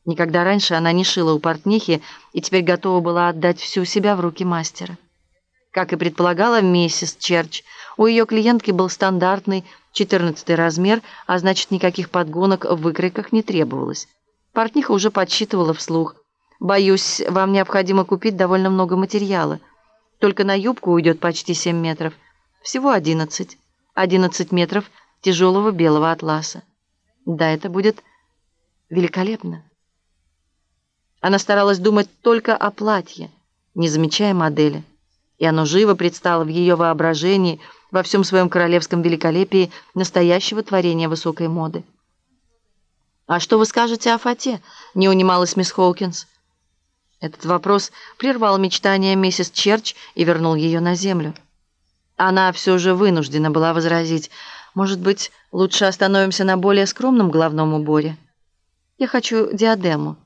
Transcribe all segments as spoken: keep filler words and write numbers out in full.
Никогда раньше она не шила у портнихи и теперь готова была отдать всю себя в руки мастера. Как и предполагала миссис Черч, у ее клиентки был стандартный четырнадцатый размер, а значит, никаких подгонок в выкройках не требовалось. Портниха уже подсчитывала вслух. «Боюсь, вам необходимо купить довольно много материала. Только на юбку уйдет почти семь метров. Всего одиннадцать. одиннадцать метров тяжелого белого атласа. Да, это будет великолепно». Она старалась думать только о платье, не замечая модели. И оно живо предстало в ее воображении во всем своем королевском великолепии настоящего творения высокой моды. «А что вы скажете о фате?» — не унималась мисс Хоукинс. Этот вопрос прервал мечтания миссис Черч и вернул ее на землю. Она все же вынуждена была возразить: «Может быть, лучше остановимся на более скромном головном уборе? Я хочу диадему».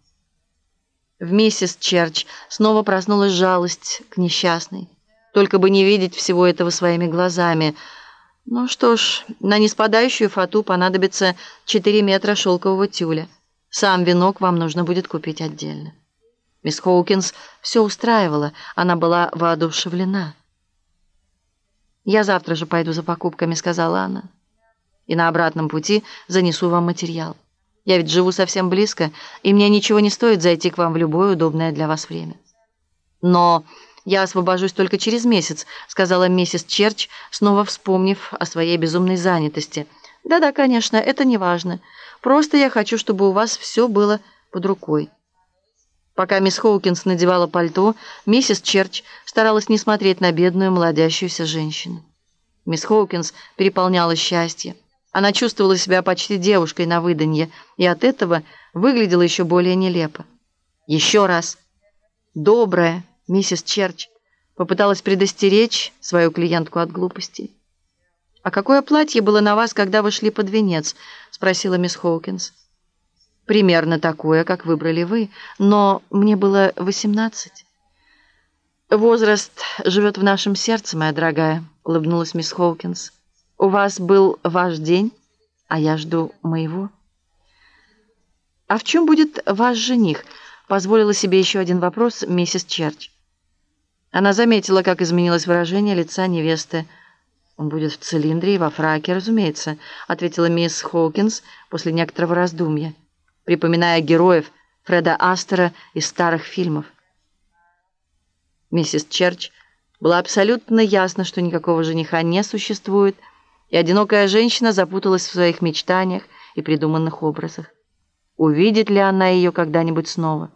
В миссис Черч снова проснулась жалость к несчастной. Только бы не видеть всего этого своими глазами. Ну что ж, на неспадающую фату понадобится четыре метра шелкового тюля. Сам венок вам нужно будет купить отдельно. Мисс Хоукинс все устраивала, она была воодушевлена. «Я завтра же пойду за покупками», — сказала она. «И на обратном пути занесу вам материал. Я ведь живу совсем близко, и мне ничего не стоит зайти к вам в любое удобное для вас время». «Но я освобожусь только через месяц», — сказала миссис Черч, снова вспомнив о своей безумной занятости. «Да-да, конечно, это не важно. Просто я хочу, чтобы у вас все было под рукой». Пока мисс Хоукинс надевала пальто, миссис Черч старалась не смотреть на бедную молодящуюся женщину. Мисс Хоукинс переполняла счастье. Она чувствовала себя почти девушкой на выданье, и от этого выглядела еще более нелепо. Еще раз. Добрая миссис Черч попыталась предостеречь свою клиентку от глупостей. «А какое платье было на вас, когда вы шли под венец?» — спросила мисс Хоукинс. «Примерно такое, как выбрали вы, но мне было восемнадцать». «Возраст живет в нашем сердце, моя дорогая», — улыбнулась мисс Хоукинс. «У вас был ваш день, а я жду моего». «А в чем будет ваш жених?» — позволила себе еще один вопрос миссис Черч. Она заметила, как изменилось выражение лица невесты. «Он будет в цилиндре и во фраке, разумеется», — ответила мисс Хоукинс после некоторого раздумья, припоминая героев Фреда Астера из старых фильмов. Миссис Черч была абсолютно ясно, что никакого жениха не существует, и одинокая женщина запуталась в своих мечтаниях и придуманных образах. Увидит ли она ее когда-нибудь снова?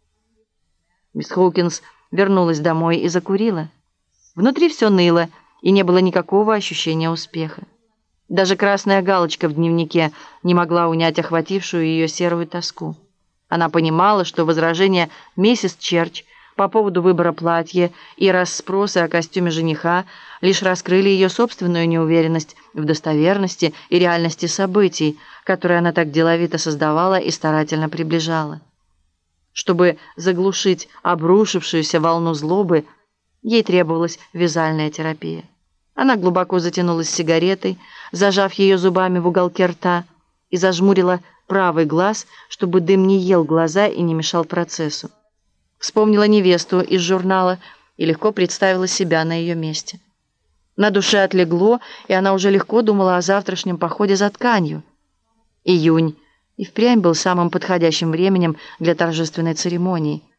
Мисс Хоукинс вернулась домой и закурила. Внутри все ныло, и не было никакого ощущения успеха. Даже красная галочка в дневнике не могла унять охватившую ее серую тоску. Она понимала, что возражения миссис Черч по поводу выбора платья и расспросы о костюме жениха лишь раскрыли ее собственную неуверенность в достоверности и реальности событий, которые она так деловито создавала и старательно приближала. Чтобы заглушить обрушившуюся волну злобы, ей требовалась вязальная терапия. Она глубоко затянулась сигаретой, зажав ее зубами в уголке рта, и зажмурила правый глаз, чтобы дым не ел глаза и не мешал процессу. Вспомнила невесту из журнала и легко представила себя на ее месте. На душе отлегло, и она уже легко думала о завтрашнем походе за тканью. Июнь и впрямь был самым подходящим временем для торжественной церемонии.